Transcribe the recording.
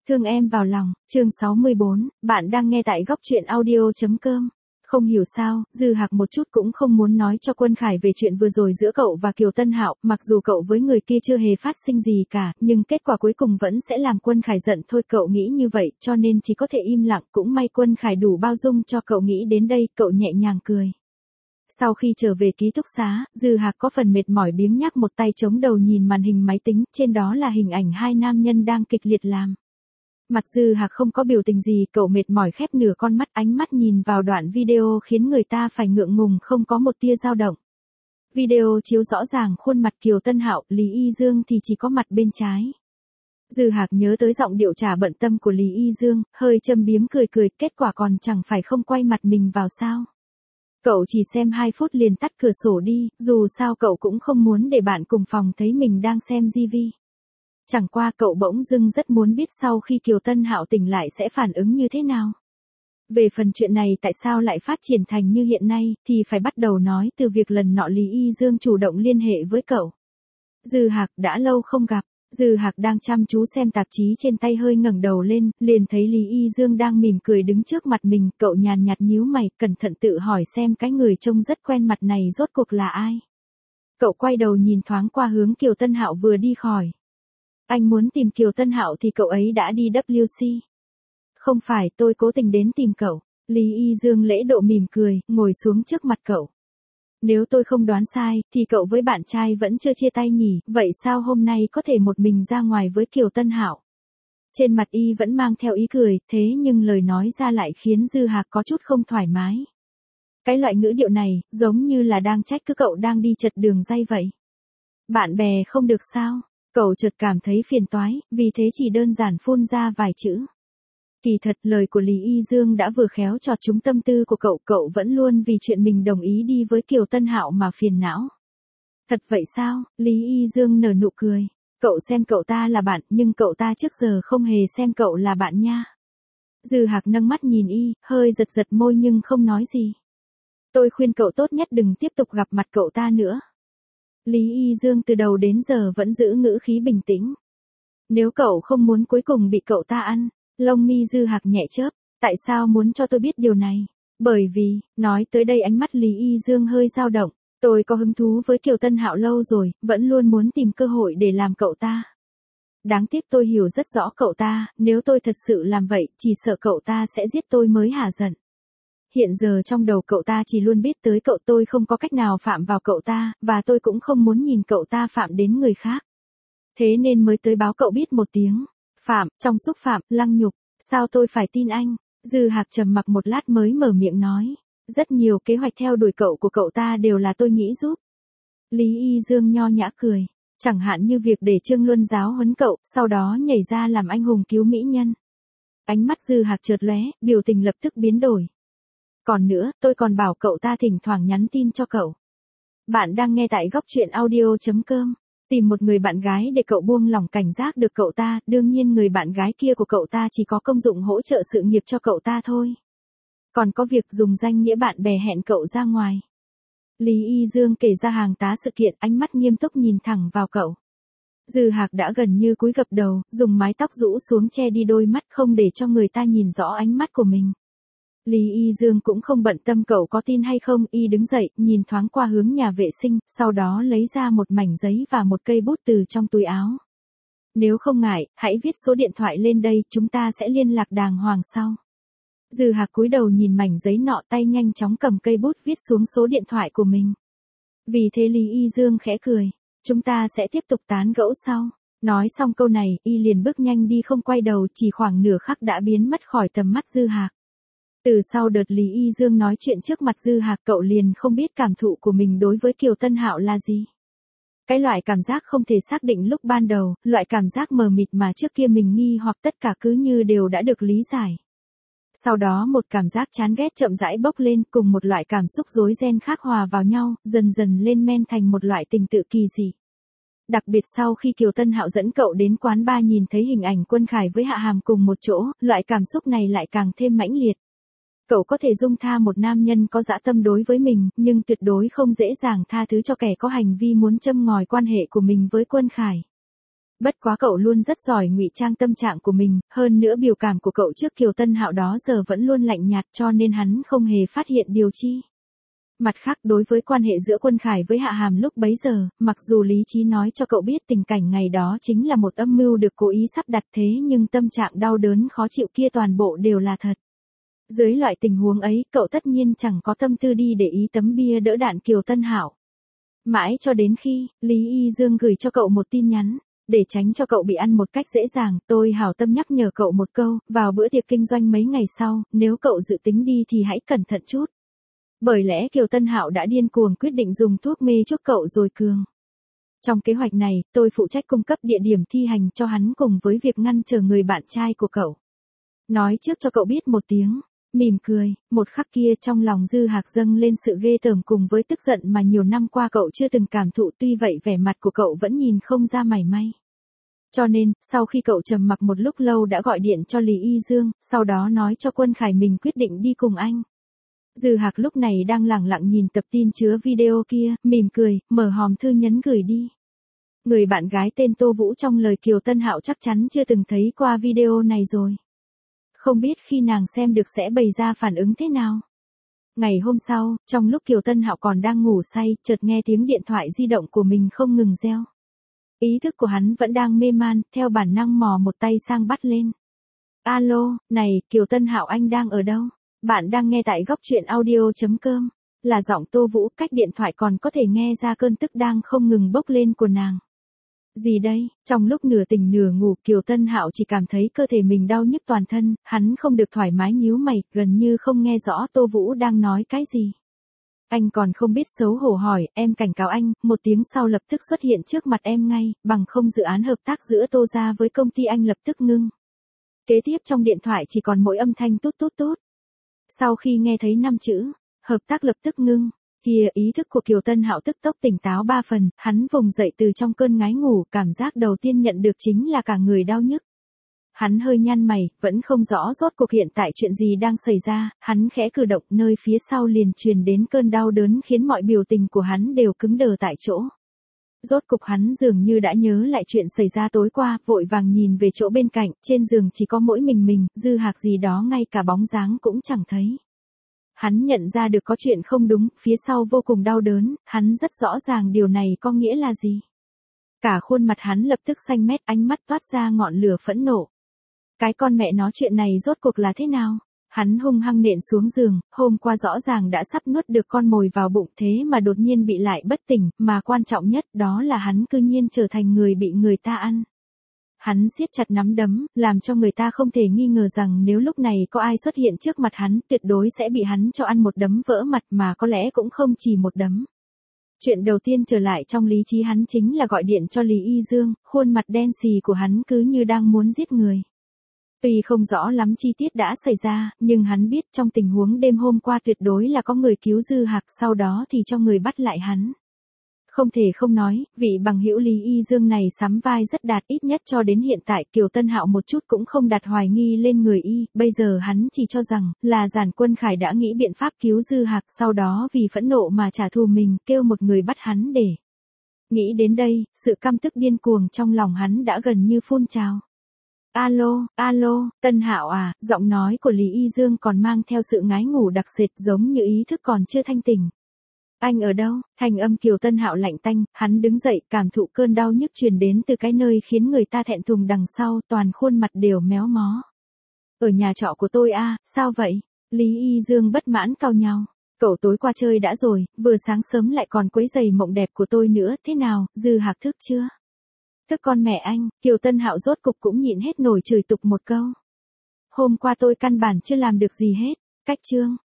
Thương em vào lòng, chương 64, bạn đang nghe tại góc truyện audio.com. Không hiểu sao, Dư Hạc một chút cũng không muốn nói cho Quân Khải về chuyện vừa rồi giữa cậu và Kiều Tân Hạo, mặc dù cậu với người kia chưa hề phát sinh gì cả, nhưng kết quả cuối cùng vẫn sẽ làm Quân Khải giận thôi, cậu nghĩ như vậy, cho nên chỉ có thể im lặng, cũng may Quân Khải đủ bao dung cho cậu nghĩ đến đây, cậu nhẹ nhàng cười. Sau khi trở về ký túc xá, Dư Hạc có phần mệt mỏi biếng nhác một tay chống đầu nhìn màn hình máy tính, trên đó là hình ảnh hai nam nhân đang kịch liệt làm. Mặt Dư Hạc không có biểu tình gì, cậu mệt mỏi khép nửa con mắt, ánh mắt nhìn vào đoạn video khiến người ta phải ngượng ngùng, không có một tia dao động. Video chiếu rõ ràng khuôn mặt Kiều Tân Hạo, Lý Y Dương thì chỉ có mặt bên trái. Dư Hạc nhớ tới giọng điệu chả bận tâm của Lý Y Dương, hơi châm biếm cười cười, kết quả còn chẳng phải không quay mặt mình vào sao. Cậu chỉ xem 2 phút liền tắt cửa sổ đi, dù sao cậu cũng không muốn để bạn cùng phòng thấy mình đang xem TV. Chẳng qua cậu bỗng dưng rất muốn biết sau khi Kiều Tân Hạo tỉnh lại sẽ phản ứng như thế nào. Về phần chuyện này tại sao lại phát triển thành như hiện nay, thì phải bắt đầu nói từ việc lần nọ Lý Y Dương chủ động liên hệ với cậu. Dư Hạc đã lâu không gặp, Dư Hạc đang chăm chú xem tạp chí trên tay, hơi ngẩng đầu lên, liền thấy Lý Y Dương đang mỉm cười đứng trước mặt mình, cậu nhàn nhạt nhíu mày, cẩn thận tự hỏi xem cái người trông rất quen mặt này rốt cuộc là ai. Cậu quay đầu nhìn thoáng qua hướng Kiều Tân Hạo vừa đi khỏi. Anh muốn tìm Kiều Tân Hạo thì cậu ấy đã đi WC. Không phải, tôi cố tình đến tìm cậu. Lý Y Dương lễ độ mỉm cười, ngồi xuống trước mặt cậu. Nếu tôi không đoán sai, thì cậu với bạn trai vẫn chưa chia tay nhỉ, vậy sao hôm nay có thể một mình ra ngoài với Kiều Tân Hạo? Trên mặt y vẫn mang theo ý cười, thế nhưng lời nói ra lại khiến Dư Hạc có chút không thoải mái. Cái loại ngữ điệu này, giống như là đang trách cứ cậu đang đi chật đường ray vậy. Bạn bè không được sao? Cậu chợt cảm thấy phiền toái, vì thế chỉ đơn giản phun ra vài chữ. Kỳ thật lời của Lý Y Dương đã vừa khéo chọt trúng tâm tư của cậu, cậu vẫn luôn vì chuyện mình đồng ý đi với Kiều Tân Hạo mà phiền não. Thật vậy sao? Lý Y Dương nở nụ cười. Cậu xem cậu ta là bạn, nhưng cậu ta trước giờ không hề xem cậu là bạn nha. Dư Hạc nâng mắt nhìn y, hơi giật giật môi nhưng không nói gì. Tôi khuyên cậu tốt nhất đừng tiếp tục gặp mặt cậu ta nữa. Lý Y Dương từ đầu đến giờ vẫn giữ ngữ khí bình tĩnh. Nếu cậu không muốn cuối cùng bị cậu ta ăn, lông mi Dư Hạc nhẹ chớp, tại sao muốn cho tôi biết điều này? Bởi vì, nói tới đây ánh mắt Lý Y Dương hơi dao động, tôi có hứng thú với Kiều Tân Hạo lâu rồi, vẫn luôn muốn tìm cơ hội để làm cậu ta. Đáng tiếc tôi hiểu rất rõ cậu ta, nếu tôi thật sự làm vậy, chỉ sợ cậu ta sẽ giết tôi mới hả giận. Hiện giờ trong đầu cậu ta chỉ luôn biết tới cậu, tôi không có cách nào phạm vào cậu ta, và tôi cũng không muốn nhìn cậu ta phạm đến người khác. Thế nên mới tới báo cậu biết một tiếng. Phạm, trong xúc phạm, lăng nhục, sao tôi phải tin anh? Dư Hạc trầm mặc một lát mới mở miệng nói. Rất nhiều kế hoạch theo đuổi cậu của cậu ta đều là tôi nghĩ giúp. Lý Y Dương nho nhã cười. Chẳng hạn như việc để Trương Luân giáo huấn cậu, sau đó nhảy ra làm anh hùng cứu mỹ nhân. Ánh mắt Dư Hạc chợt lóe, biểu tình lập tức biến đổi. Còn nữa, tôi còn bảo cậu ta thỉnh thoảng nhắn tin cho cậu. Bạn đang nghe tại góc truyện audio.com. Tìm một người bạn gái để cậu buông lỏng cảnh giác được cậu ta, đương nhiên người bạn gái kia của cậu ta chỉ có công dụng hỗ trợ sự nghiệp cho cậu ta thôi. Còn có việc dùng danh nghĩa bạn bè hẹn cậu ra ngoài. Lý Y Dương kể ra hàng tá sự kiện, ánh mắt nghiêm túc nhìn thẳng vào cậu. Dư Hạc đã gần như cúi gập đầu, dùng mái tóc rũ xuống che đi đôi mắt không để cho người ta nhìn rõ ánh mắt của mình. Lý Y Dương cũng không bận tâm cậu có tin hay không, y đứng dậy, nhìn thoáng qua hướng nhà vệ sinh, sau đó lấy ra một mảnh giấy và một cây bút từ trong túi áo. Nếu không ngại, hãy viết số điện thoại lên đây, chúng ta sẽ liên lạc đàng hoàng sau. Dư Hạc cúi đầu nhìn mảnh giấy nọ, tay nhanh chóng cầm cây bút viết xuống số điện thoại của mình. Vì thế Lý Y Dương khẽ cười, chúng ta sẽ tiếp tục tán gẫu sau. Nói xong câu này, y liền bước nhanh đi không quay đầu, chỉ khoảng nửa khắc đã biến mất khỏi tầm mắt Dư Hạc. Từ sau đợt Lý Y Dương nói chuyện trước mặt Dư Hạc, cậu liền không biết cảm thụ của mình đối với Kiều Tân Hạo là gì. Cái loại cảm giác không thể xác định lúc ban đầu, loại cảm giác mờ mịt mà trước kia mình nghi hoặc tất cả cứ như đều đã được lý giải. Sau đó một cảm giác chán ghét chậm rãi bốc lên, cùng một loại cảm xúc rối ren khác hòa vào nhau, dần dần lên men thành một loại tình tự kỳ dị. Đặc biệt sau khi Kiều Tân Hạo dẫn cậu đến quán bar nhìn thấy hình ảnh Quân Khải với Hạ Hàm cùng một chỗ, loại cảm xúc này lại càng thêm mãnh liệt. Cậu có thể dung tha một nam nhân có dã tâm đối với mình, nhưng tuyệt đối không dễ dàng tha thứ cho kẻ có hành vi muốn châm ngòi quan hệ của mình với Quân Khải. Bất quá cậu luôn rất giỏi ngụy trang tâm trạng của mình, hơn nữa biểu cảm của cậu trước Kiều Tân Hạo đó giờ vẫn luôn lạnh nhạt cho nên hắn không hề phát hiện điều chi. Mặt khác đối với quan hệ giữa Quân Khải với Hạ Hàm lúc bấy giờ, mặc dù lý trí nói cho cậu biết tình cảnh ngày đó chính là một âm mưu được cố ý sắp đặt thế nhưng tâm trạng đau đớn khó chịu kia toàn bộ đều là thật. Dưới loại tình huống ấy, cậu tất nhiên chẳng có tâm tư đi để ý tấm bia đỡ đạn Kiều Tân Hạo. Mãi cho đến khi, Lý Y Dương gửi cho cậu một tin nhắn. Để tránh cho cậu bị ăn một cách dễ dàng, tôi hảo tâm nhắc nhở cậu một câu, vào bữa tiệc kinh doanh mấy ngày sau, nếu cậu dự tính đi thì hãy cẩn thận chút. Bởi lẽ Kiều Tân Hạo đã điên cuồng quyết định dùng thuốc mê chuốc cậu rồi cường. Trong kế hoạch này, tôi phụ trách cung cấp địa điểm thi hành cho hắn cùng với việc ngăn trở người bạn trai của cậu. Nói trước cho cậu biết một tiếng, mỉm cười, một khắc kia trong lòng Dư Hạc dâng lên sự ghê tởm cùng với tức giận mà nhiều năm qua cậu chưa từng cảm thụ, tuy vậy vẻ mặt của cậu vẫn nhìn không ra mảy may. Cho nên, sau khi cậu trầm mặc một lúc lâu đã gọi điện cho Lý Y Dương, sau đó nói cho Quân Khải mình quyết định đi cùng anh. Dư Hạc lúc này đang lẳng lặng nhìn tập tin chứa video kia, mỉm cười, mở hòm thư nhấn gửi đi. Người bạn gái tên Tô Vũ trong lời Kiều Tân Hạo chắc chắn chưa từng thấy qua video này rồi. Không biết khi nàng xem được sẽ bày ra phản ứng thế nào. Ngày hôm sau, trong lúc Kiều Tân Hạo còn đang ngủ say, chợt nghe tiếng điện thoại di động của mình không ngừng reo. Ý thức của hắn vẫn đang mê man, theo bản năng mò một tay sang bắt lên. Alo, này, Kiều Tân Hạo anh đang ở đâu? Bạn đang nghe tại góc truyện audio.com. Là giọng Tô Vũ, cách điện thoại còn có thể nghe ra cơn tức đang không ngừng bốc lên của nàng. Gì đây? Trong lúc nửa tỉnh nửa ngủ, Kiều Tân Hạo chỉ cảm thấy cơ thể mình đau nhức toàn thân, hắn không được thoải mái nhíu mày, gần như không nghe rõ Tô Vũ đang nói cái gì. Anh còn không biết xấu hổ hỏi, em cảnh cáo anh, một tiếng sau lập tức xuất hiện trước mặt em ngay, bằng không dự án hợp tác giữa Tô gia với công ty anh lập tức ngưng. Kế tiếp trong điện thoại chỉ còn mỗi âm thanh tút tút tút. Sau khi nghe thấy 5 chữ, hợp tác lập tức ngưng, kia ý thức của Kiều Tân Hạo tức tốc tỉnh táo 3 phần, hắn vùng dậy từ trong cơn ngái ngủ, cảm giác đầu tiên nhận được chính là cả người đau nhức. Hắn hơi nhăn mày, vẫn không rõ rốt cuộc hiện tại chuyện gì đang xảy ra, hắn khẽ cử động, nơi phía sau liền truyền đến cơn đau đớn khiến mọi biểu tình của hắn đều cứng đờ tại chỗ. Rốt cục hắn dường như đã nhớ lại chuyện xảy ra tối qua, vội vàng nhìn về chỗ bên cạnh, trên giường chỉ có mỗi mình, Dư Hạc gì đó ngay cả bóng dáng cũng chẳng thấy. Hắn nhận ra được có chuyện không đúng, phía sau vô cùng đau đớn, hắn rất rõ ràng điều này có nghĩa là gì. Cả khuôn mặt hắn lập tức xanh mét, ánh mắt toát ra ngọn lửa phẫn nộ. Cái con mẹ nó, chuyện này rốt cuộc là thế nào? Hắn hung hăng nện xuống giường, hôm qua rõ ràng đã sắp nuốt được con mồi vào bụng thế mà đột nhiên bị lại bất tỉnh, mà quan trọng nhất đó là hắn cư nhiên trở thành người bị người ta ăn. Hắn siết chặt nắm đấm, làm cho người ta không thể nghi ngờ rằng nếu lúc này có ai xuất hiện trước mặt hắn, tuyệt đối sẽ bị hắn cho ăn một đấm vỡ mặt, mà có lẽ cũng không chỉ một đấm. Chuyện đầu tiên trở lại trong lý trí hắn chính là gọi điện cho Lý Y Dương, khuôn mặt đen xì của hắn cứ như đang muốn giết người. Tuy không rõ lắm chi tiết đã xảy ra, nhưng hắn biết trong tình huống đêm hôm qua tuyệt đối là có người cứu Dư Hạc, sau đó thì cho người bắt lại hắn. Không thể không nói, vị bằng hữu Lý Y Dương này sắm vai rất đạt, ít nhất cho đến hiện tại Kiều Tân Hạo một chút cũng không đặt hoài nghi lên người y, bây giờ hắn chỉ cho rằng là Giản Quân Khải đã nghĩ biện pháp cứu Dư Hạc, sau đó vì phẫn nộ mà trả thù mình, kêu một người bắt hắn để. Nghĩ đến đây, sự căm tức điên cuồng trong lòng hắn đã gần như phun trào. Alo, Tân Hạo à, giọng nói của Lý Y Dương còn mang theo sự ngái ngủ đặc sệt giống như ý thức còn chưa thanh tỉnh. Anh ở đâu? Thanh âm Kiều Tân Hạo lạnh tanh, hắn đứng dậy, cảm thụ cơn đau nhức truyền đến từ cái nơi khiến người ta thẹn thùng đằng sau, toàn khuôn mặt đều méo mó. Ở nhà trọ của tôi à, sao vậy? Lý Y Dương bất mãn cau nhau. Cậu tối qua chơi đã rồi, vừa sáng sớm lại còn quấy giày mộng đẹp của tôi nữa, thế nào, Dư Hạc thức chưa? Thức con mẹ anh, Kiều Tân Hạo rốt cục cũng nhịn hết nổi chửi tục một câu. Hôm qua tôi căn bản chưa làm được gì hết, cách chương.